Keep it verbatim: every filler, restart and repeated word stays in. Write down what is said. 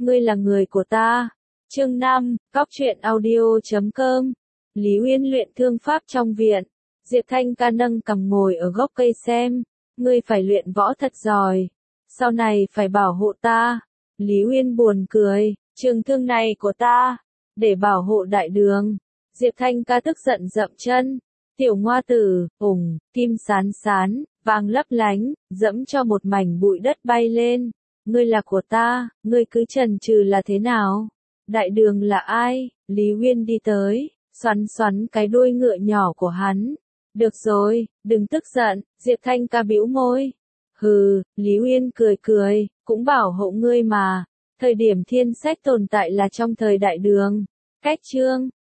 ngươi là người của ta. Chương năm, Cóc truyện audio chấm com. Lý Uyên luyện thương pháp trong viện. Diệp Thanh ca nâng cằm ngồi ở gốc cây xem. Ngươi phải luyện võ thật giỏi. Sau này phải bảo hộ ta. Lý Uyên buồn cười. Trường thương này của ta. Để bảo hộ đại đường. Diệp Thanh ca tức giận dậm chân. Tiểu ngoa tử, ủng, kim sán sán, vàng lấp lánh, dẫm cho một mảnh bụi đất bay lên. Ngươi là của ta, ngươi cứ chần chừ là thế nào? Đại đường là ai? Lý Uyên đi tới, xoắn xoắn cái đuôi ngựa nhỏ của hắn. Được rồi, đừng tức giận, Diệp Thanh ca bĩu môi. Hừ, Lý Uyên cười cười, cũng bảo hộ ngươi mà. Thời điểm thiên sách tồn tại là trong thời đại đường. Cách chương